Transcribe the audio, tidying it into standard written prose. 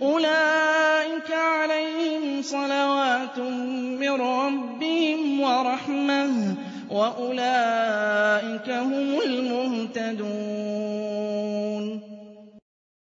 أُولَٰئِكَ عَلَيْهِمْ صَلَوَاتٌ مِّن رَّبِّهِمْ وَرَحْمَةٌ وَأُولَٰئِكَ هُمُ الْمُهْتَدُونَ